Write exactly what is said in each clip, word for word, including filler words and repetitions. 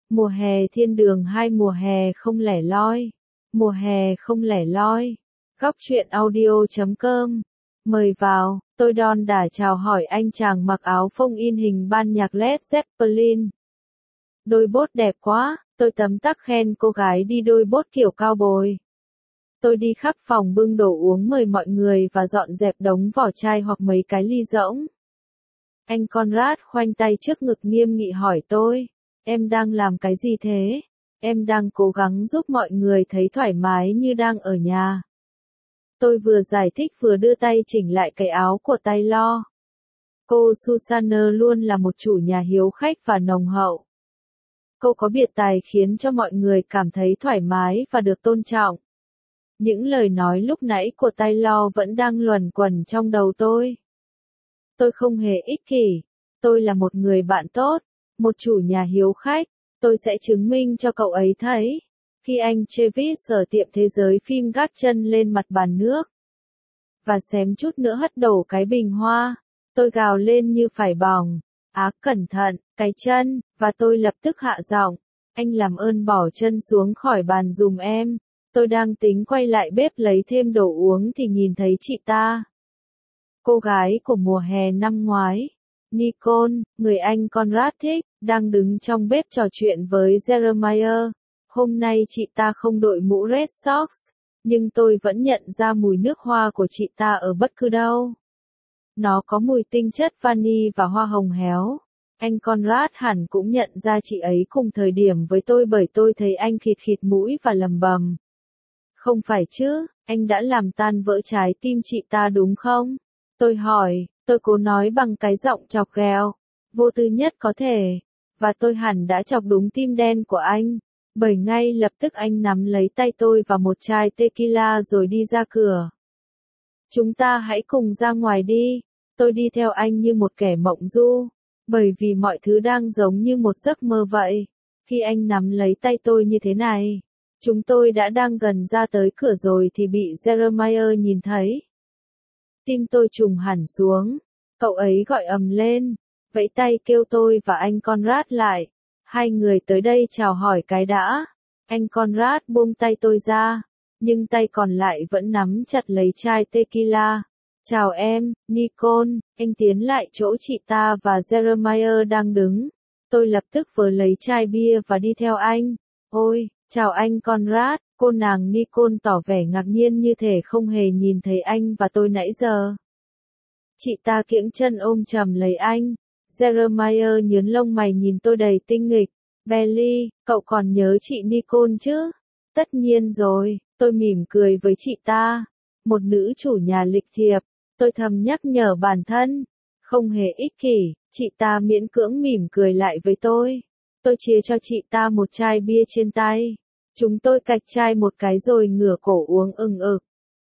Mùa hè thiên đường hai mùa hè không lẻ loi. Mùa hè không lẻ loi. Góc truyện audio chấm com. Mời vào, tôi đon đả chào hỏi anh chàng mặc áo phông in hình ban nhạc Led Zeppelin. Đôi bốt đẹp quá, tôi tấm tắc khen cô gái đi đôi bốt kiểu cao bồi. Tôi đi khắp phòng bưng đồ uống mời mọi người và dọn dẹp đống vỏ chai hoặc mấy cái ly rỗng. Anh Conrad khoanh tay trước ngực nghiêm nghị hỏi tôi, em đang làm cái gì thế? Em đang cố gắng giúp mọi người thấy thoải mái như đang ở nhà. Tôi vừa giải thích vừa đưa tay chỉnh lại cái áo của Taylor. Cô Susanna luôn là một chủ nhà hiếu khách và nồng hậu. Cô có biệt tài khiến cho mọi người cảm thấy thoải mái và được tôn trọng. Những lời nói lúc nãy của Taylor vẫn đang luẩn quẩn trong đầu tôi. Tôi không hề ích kỷ. Tôi là một người bạn tốt, một chủ nhà hiếu khách. Tôi sẽ chứng minh cho cậu ấy thấy. Khi anh Travis ở tiệm thế giới phim gác chân lên mặt bàn nước. Và xém chút nữa hất đổ cái bình hoa. Tôi gào lên như phải bỏng. Á cẩn thận, cái chân, và tôi lập tức hạ giọng. Anh làm ơn bỏ chân xuống khỏi bàn dùm em. Tôi đang tính quay lại bếp lấy thêm đồ uống thì nhìn thấy chị ta. Cô gái của mùa hè năm ngoái. Nicole, người anh Conrad thích, đang đứng trong bếp trò chuyện với Jeremiah. Hôm nay chị ta không đội mũ Red Sox, nhưng tôi vẫn nhận ra mùi nước hoa của chị ta ở bất cứ đâu. Nó có mùi tinh chất vani và hoa hồng héo. Anh Conrad hẳn cũng nhận ra chị ấy cùng thời điểm với tôi bởi tôi thấy anh khịt khịt mũi và lầm bầm. Không phải chứ, anh đã làm tan vỡ trái tim chị ta đúng không? Tôi hỏi, tôi cố nói bằng cái giọng chọc ghẹo, vô tư nhất có thể. Và tôi hẳn đã chọc đúng tim đen của anh. Bởi ngay lập tức anh nắm lấy tay tôi và một chai tequila rồi đi ra cửa. Chúng ta hãy cùng ra ngoài đi. Tôi đi theo anh như một kẻ mộng du. Bởi vì mọi thứ đang giống như một giấc mơ vậy. Khi anh nắm lấy tay tôi như thế này. Chúng tôi đã đang gần ra tới cửa rồi thì bị Jeremiah nhìn thấy. Tim tôi trùng hẳn xuống. Cậu ấy gọi ầm lên. Vẫy tay kêu tôi và anh Conrad lại. Hai người tới đây chào hỏi cái đã. Anh Conrad buông tay tôi ra. Nhưng tay còn lại vẫn nắm chặt lấy chai tequila. Chào em, Nicole. Anh tiến lại chỗ chị ta và Jeremiah đang đứng. Tôi lập tức vớ lấy chai bia và đi theo anh. Ôi, chào anh Conrad. Cô nàng Nicole tỏ vẻ ngạc nhiên như thể không hề nhìn thấy anh và tôi nãy giờ. Chị ta kiễng chân ôm chầm lấy anh. Jeremiah nhướng lông mày nhìn tôi đầy tinh nghịch. Belly, cậu còn nhớ chị Nicole chứ? Tất nhiên rồi, tôi mỉm cười với chị ta. Một nữ chủ nhà lịch thiệp. Tôi thầm nhắc nhở bản thân. Không hề ích kỷ, chị ta miễn cưỡng mỉm cười lại với tôi. Tôi chia cho chị ta một chai bia trên tay. Chúng tôi cạch chai một cái rồi ngửa cổ uống ừng ực.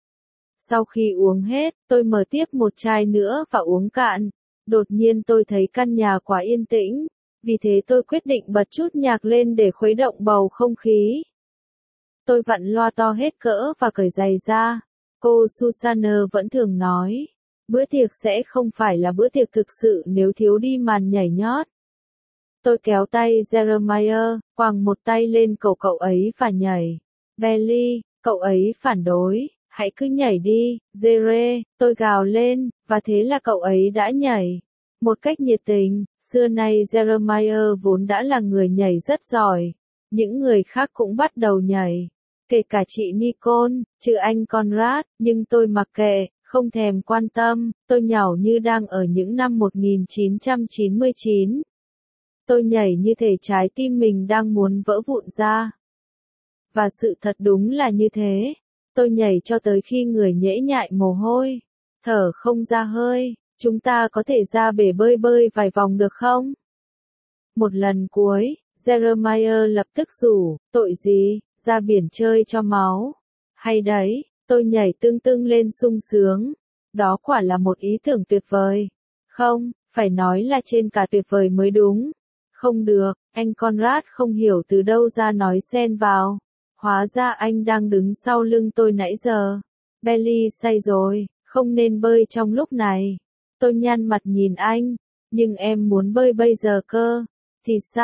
Sau khi uống hết, tôi mở tiếp một chai nữa và uống cạn. Đột nhiên tôi thấy căn nhà quá yên tĩnh. Vì thế tôi quyết định bật chút nhạc lên để khuấy động bầu không khí. Tôi vặn loa to hết cỡ và cởi giày ra. Cô Susanna vẫn thường nói. Bữa tiệc sẽ không phải là bữa tiệc thực sự nếu thiếu đi màn nhảy nhót. Tôi kéo tay Jeremiah, quàng một tay lên cổ cậu ấy và nhảy. Belly, cậu ấy phản đối. Hãy cứ nhảy đi, Jere, tôi gào lên, và thế là cậu ấy đã nhảy. Một cách nhiệt tình, xưa nay Jeremiah vốn đã là người nhảy rất giỏi. Những người khác cũng bắt đầu nhảy. Kể cả chị Nicole, trừ anh Conrad, nhưng tôi mặc kệ, không thèm quan tâm, tôi nhảy như đang ở những năm một nghìn chín trăm chín mươi chín. Tôi nhảy như thể trái tim mình đang muốn vỡ vụn ra. Và sự thật đúng là như thế. Tôi nhảy cho tới khi người nhễ nhại mồ hôi. Thở không ra hơi. Chúng ta có thể ra bể bơi bơi vài vòng được không? Một lần cuối, Jeremiah lập tức rủ, tội gì, ra biển chơi cho máu. Hay đấy, tôi nhảy tưng tưng lên sung sướng. Đó quả là một ý tưởng tuyệt vời. Không, phải nói là trên cả tuyệt vời mới đúng. Không được, anh Conrad không hiểu từ đâu ra nói xen vào. Hóa ra anh đang đứng sau lưng tôi nãy giờ. Belly say rồi, không nên bơi trong lúc này. Tôi nhăn mặt nhìn anh. Nhưng em muốn bơi bây giờ cơ. Thì sao,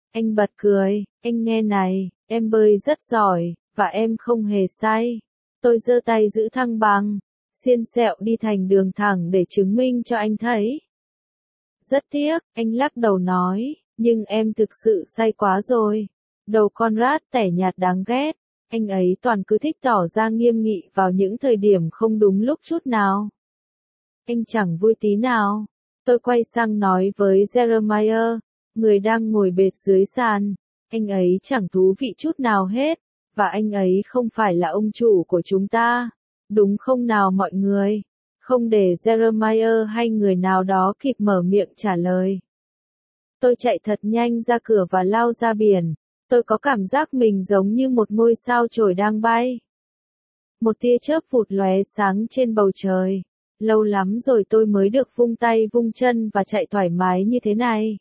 Anh bật cười, anh nghe này, em bơi rất giỏi, và em không hề say. Tôi giơ tay giữ thăng bằng, xiên xẹo đi thành đường thẳng để chứng minh cho anh thấy. Rất tiếc, anh lắc đầu nói, nhưng em thực sự say quá rồi. Đầu Conrad tẻ nhạt đáng ghét, anh ấy toàn cứ thích tỏ ra nghiêm nghị vào những thời điểm không đúng lúc chút nào. Anh chẳng vui tí nào. Tôi quay sang nói với Jeremiah, người đang ngồi bệt dưới sàn, anh ấy chẳng thú vị chút nào hết, và anh ấy không phải là ông chủ của chúng ta. Đúng không nào mọi người? Không để Jeremiah hay người nào đó kịp mở miệng trả lời. Tôi chạy thật nhanh ra cửa và lao ra biển. Tôi có cảm giác mình giống như một ngôi sao chổi đang bay. Một tia chớp vụt lóe sáng trên bầu trời. Lâu lắm rồi tôi mới được vung tay vung chân và chạy thoải mái như thế này.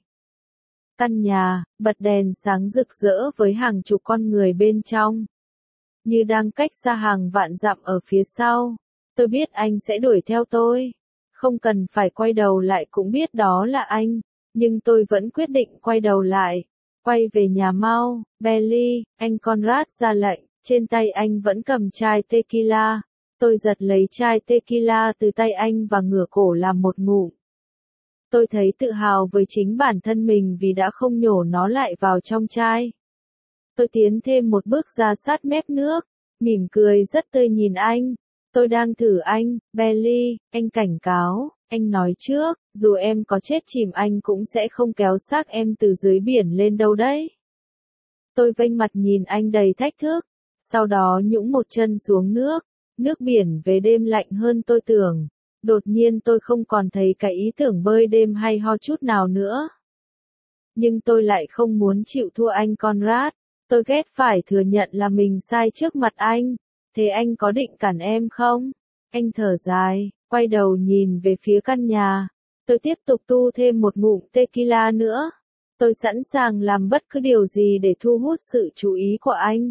Căn nhà, bật đèn sáng rực rỡ với hàng chục con người bên trong. Như đang cách xa hàng vạn dặm ở phía sau. Tôi biết anh sẽ đuổi theo tôi. Không cần phải quay đầu lại cũng biết đó là anh. Nhưng tôi vẫn quyết định quay đầu lại. Quay về nhà mau, Belly, anh Conrad ra lệnh. Trên tay anh vẫn cầm chai tequila. Tôi giật lấy chai tequila từ tay anh và ngửa cổ làm một ngụm. Tôi thấy tự hào với chính bản thân mình vì đã không nhổ nó lại vào trong chai. Tôi tiến thêm một bước ra sát mép nước, mỉm cười rất tươi nhìn anh. Tôi đang thử anh, Belly, anh cảnh cáo, anh nói trước, dù em có chết chìm anh cũng sẽ không kéo xác em từ dưới biển lên đâu đấy. Tôi vênh mặt nhìn anh đầy thách thức, sau đó nhũng một chân xuống nước, nước biển về đêm lạnh hơn tôi tưởng. Đột nhiên tôi không còn thấy cái ý tưởng bơi đêm hay ho chút nào nữa. Nhưng tôi lại không muốn chịu thua anh Conrad. Tôi ghét phải thừa nhận là mình sai trước mặt anh. Thế anh có định cản em không? Anh thở dài, quay đầu nhìn về phía căn nhà. Tôi tiếp tục tu thêm một ngụm tequila nữa. Tôi sẵn sàng làm bất cứ điều gì để thu hút sự chú ý của anh.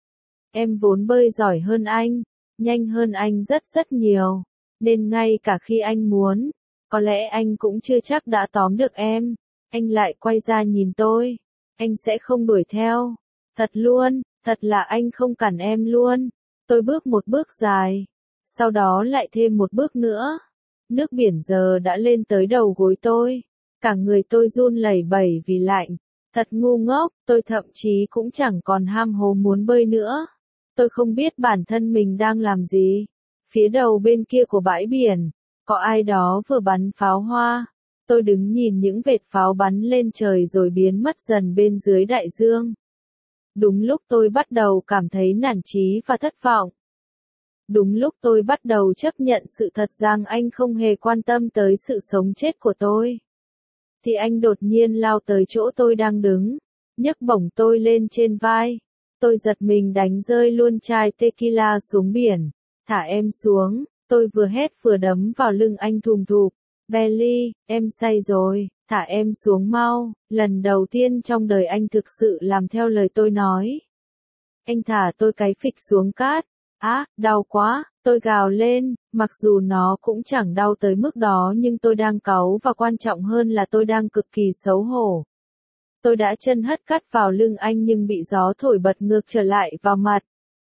Em vốn bơi giỏi hơn anh, nhanh hơn anh rất rất nhiều. Nên ngay cả khi anh muốn, có lẽ anh cũng chưa chắc đã tóm được em. Anh lại quay ra nhìn tôi. Anh sẽ không đuổi theo. Thật luôn, thật là anh không cản em luôn. Tôi bước một bước dài. Sau đó lại thêm một bước nữa. Nước biển giờ đã lên tới đầu gối tôi. Cả người tôi run lẩy bẩy vì lạnh. Thật ngu ngốc, tôi thậm chí cũng chẳng còn ham hố muốn bơi nữa. Tôi không biết bản thân mình đang làm gì. Phía đầu bên kia của bãi biển, có ai đó vừa bắn pháo hoa. Tôi đứng nhìn những vệt pháo bắn lên trời rồi biến mất dần bên dưới đại dương. Đúng lúc tôi bắt đầu cảm thấy nản chí và thất vọng. Đúng lúc tôi bắt đầu chấp nhận sự thật rằng anh không hề quan tâm tới sự sống chết của tôi. Thì anh đột nhiên lao tới chỗ tôi đang đứng, nhấc bổng tôi lên trên vai. Tôi giật mình đánh rơi luôn chai tequila xuống biển. Thả em xuống, tôi vừa hét vừa đấm vào lưng anh thùm thụp. Belly, em say rồi, thả em xuống mau. Lần đầu tiên trong đời anh thực sự làm theo lời tôi nói. Anh thả tôi cái phịch xuống cát. Á, à, đau quá, tôi gào lên, mặc dù nó cũng chẳng đau tới mức đó nhưng tôi đang cáu và quan trọng hơn là tôi đang cực kỳ xấu hổ. Tôi đã chân hất cát vào lưng anh nhưng bị gió thổi bật ngược trở lại vào mặt.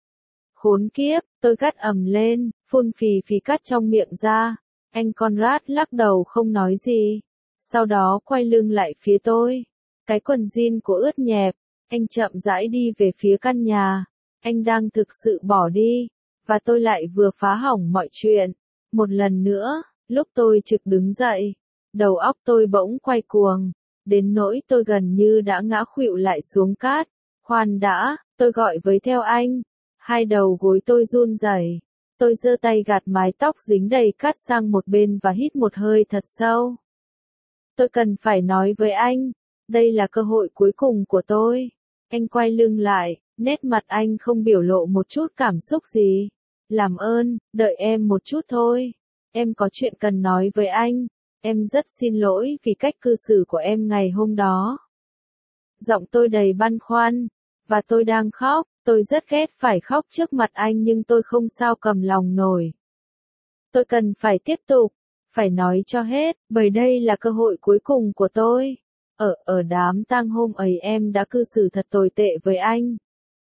Khốn kiếp, tôi gắt ầm lên, phun phì phì cát trong miệng ra. Anh Conrad lắc đầu không nói gì. Sau đó quay lưng lại phía tôi. Cái quần jean của ướt nhẹp. Anh chậm rãi đi về phía căn nhà. Anh đang thực sự bỏ đi. Và tôi lại vừa phá hỏng mọi chuyện. Một lần nữa, lúc tôi trực đứng dậy. Đầu óc tôi bỗng quay cuồng. Đến nỗi tôi gần như đã ngã khuỵu lại xuống cát. Khoan đã, tôi gọi với theo anh. Hai đầu gối tôi run rẩy. Tôi giơ tay gạt mái tóc dính đầy cát sang một bên và hít một hơi thật sâu. Tôi cần phải nói với anh, đây là cơ hội cuối cùng của tôi. Anh quay lưng lại, nét mặt anh không biểu lộ một chút cảm xúc gì. Làm ơn, đợi em một chút thôi. Em có chuyện cần nói với anh. Em rất xin lỗi vì cách cư xử của em ngày hôm đó. Giọng tôi đầy băn khoăn, và tôi đang khóc. Tôi rất ghét phải khóc trước mặt anh nhưng tôi không sao cầm lòng nổi. Tôi cần phải tiếp tục, phải nói cho hết, bởi đây là cơ hội cuối cùng của tôi. Ở, ở đám tang hôm ấy em đã cư xử thật tồi tệ với anh.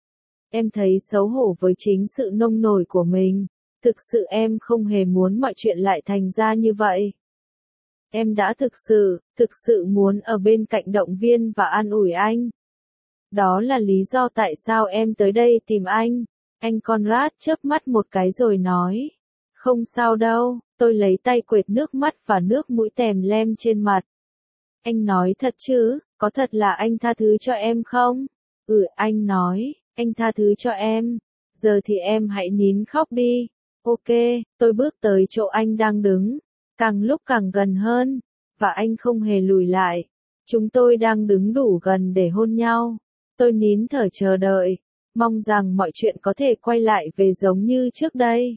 Em thấy xấu hổ với chính sự nông nổi của mình. Thực sự em không hề muốn mọi chuyện lại thành ra như vậy. Em đã thực sự, thực sự muốn ở bên cạnh động viên và an ủi anh. Đó là lý do tại sao em tới đây tìm anh. Anh Conrad chớp mắt một cái rồi nói. Không sao đâu, tôi lấy tay quệt nước mắt và nước mũi tèm lem trên mặt. Anh nói thật chứ, có thật là anh tha thứ cho em không? Ừ, anh nói, anh tha thứ cho em. Giờ thì em hãy nín khóc đi. Ok, tôi bước tới chỗ anh đang đứng. Càng lúc càng gần hơn. Và anh không hề lùi lại. Chúng tôi đang đứng đủ gần để hôn nhau. Tôi nín thở chờ đợi. Mong rằng mọi chuyện có thể quay lại về giống như trước đây.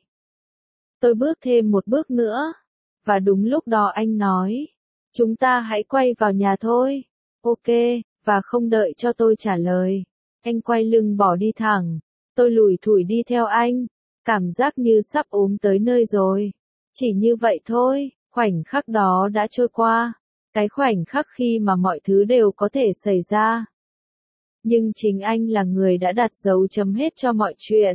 Tôi bước thêm một bước nữa. Và đúng lúc đó anh nói. Chúng ta hãy quay vào nhà thôi. Ok, và không đợi cho tôi trả lời. Anh quay lưng bỏ đi thẳng. Tôi lủi thủi đi theo anh. Cảm giác như sắp ốm tới nơi rồi. Chỉ như vậy thôi, khoảnh khắc đó đã trôi qua. Cái khoảnh khắc khi mà mọi thứ đều có thể xảy ra. Nhưng chính anh là người đã đặt dấu chấm hết cho mọi chuyện.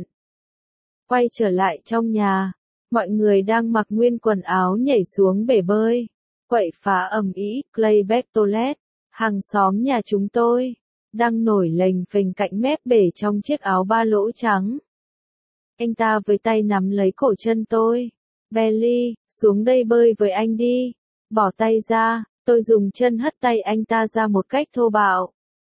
Quay trở lại trong nhà. Mọi người đang mặc nguyên quần áo nhảy xuống bể bơi. Quậy phá ầm ĩ, Clay Bertolet, hàng xóm nhà chúng tôi, đang nổi lềnh phềnh cạnh mép bể trong chiếc áo ba lỗ trắng. Anh ta với tay nắm lấy cổ chân tôi. Belly, xuống đây bơi với anh đi. Bỏ tay ra, tôi dùng chân hất tay anh ta ra một cách thô bạo.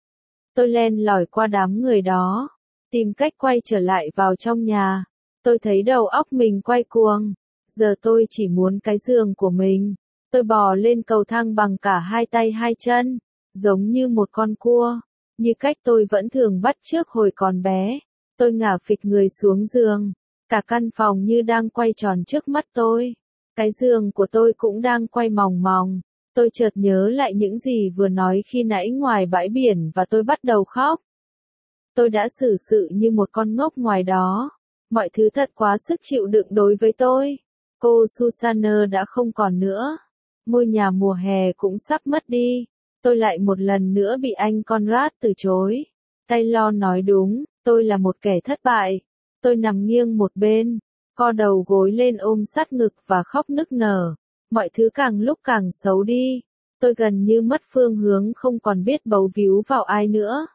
Tôi len lỏi qua đám người đó, tìm cách quay trở lại vào trong nhà. Tôi thấy đầu óc mình quay cuồng. Giờ tôi chỉ muốn cái giường của mình. Tôi bò lên cầu thang bằng cả hai tay hai chân, giống như một con cua, như cách tôi vẫn thường bắt chước hồi còn bé. Tôi ngả phịch người xuống giường, cả căn phòng như đang quay tròn trước mắt tôi. Cái giường của tôi cũng đang quay mòng mòng. Tôi chợt nhớ lại những gì vừa nói khi nãy ngoài bãi biển và tôi bắt đầu khóc. Tôi đã xử sự như một con ngốc ngoài đó. Mọi thứ thật quá sức chịu đựng đối với tôi. Cô Susanna đã không còn nữa. Ngôi nhà mùa hè cũng sắp mất đi. Tôi lại một lần nữa bị anh Conrad từ chối. Taylor nói đúng, tôi là một kẻ thất bại. Tôi nằm nghiêng một bên, co đầu gối lên ôm sát ngực và khóc nức nở. Mọi thứ càng lúc càng xấu đi. Tôi gần như mất phương hướng, không còn biết bấu víu vào ai nữa.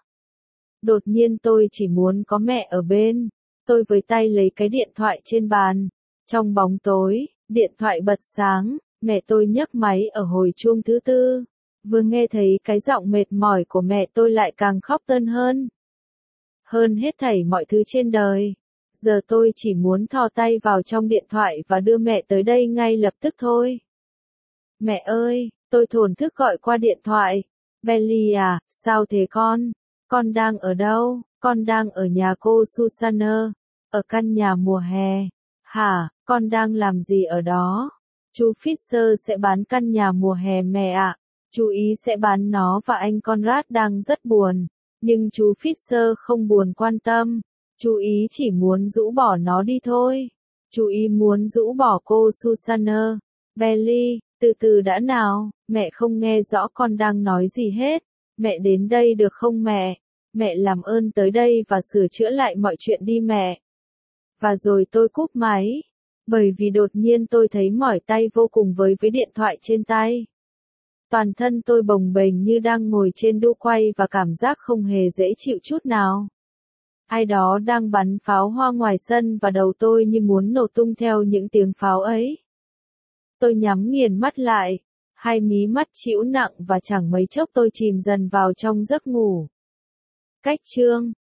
Đột nhiên tôi chỉ muốn có mẹ ở bên. Tôi với tay lấy cái điện thoại trên bàn. Trong bóng tối, điện thoại bật sáng. Mẹ tôi nhấc máy ở hồi chuông thứ tư. Vừa nghe thấy cái giọng mệt mỏi của mẹ tôi lại càng khóc tơn hơn. Hơn hết thảy mọi thứ trên đời. Giờ tôi chỉ muốn thò tay vào trong điện thoại và đưa mẹ tới đây ngay lập tức thôi. Mẹ ơi, tôi thổn thức gọi qua điện thoại. Belly à, sao thế con? Con đang ở đâu? Con đang ở nhà cô Susanna. Ở căn nhà mùa hè. Hả, con đang làm gì ở đó? Chú Fisher sẽ bán căn nhà mùa hè mẹ ạ. Chú ý sẽ bán nó và anh Conrad đang rất buồn. Nhưng chú Fisher không buồn quan tâm. Chú ý chỉ muốn rũ bỏ nó đi thôi. Chú ý muốn rũ bỏ cô Susanna. Belly, từ từ đã nào, mẹ không nghe rõ con đang nói gì hết. Mẹ đến đây được không mẹ? Mẹ làm ơn tới đây và sửa chữa lại mọi chuyện đi mẹ. Và rồi tôi cúp máy. Bởi vì đột nhiên tôi thấy mỏi tay vô cùng với với điện thoại trên tay. Toàn thân tôi bồng bềnh như đang ngồi trên đu quay và cảm giác không hề dễ chịu chút nào. Ai đó đang bắn pháo hoa ngoài sân và đầu tôi như muốn nổ tung theo những tiếng pháo ấy. Tôi nhắm nghiền mắt lại, hai mí mắt trĩu nặng và chẳng mấy chốc tôi chìm dần vào trong giấc ngủ. Cách chương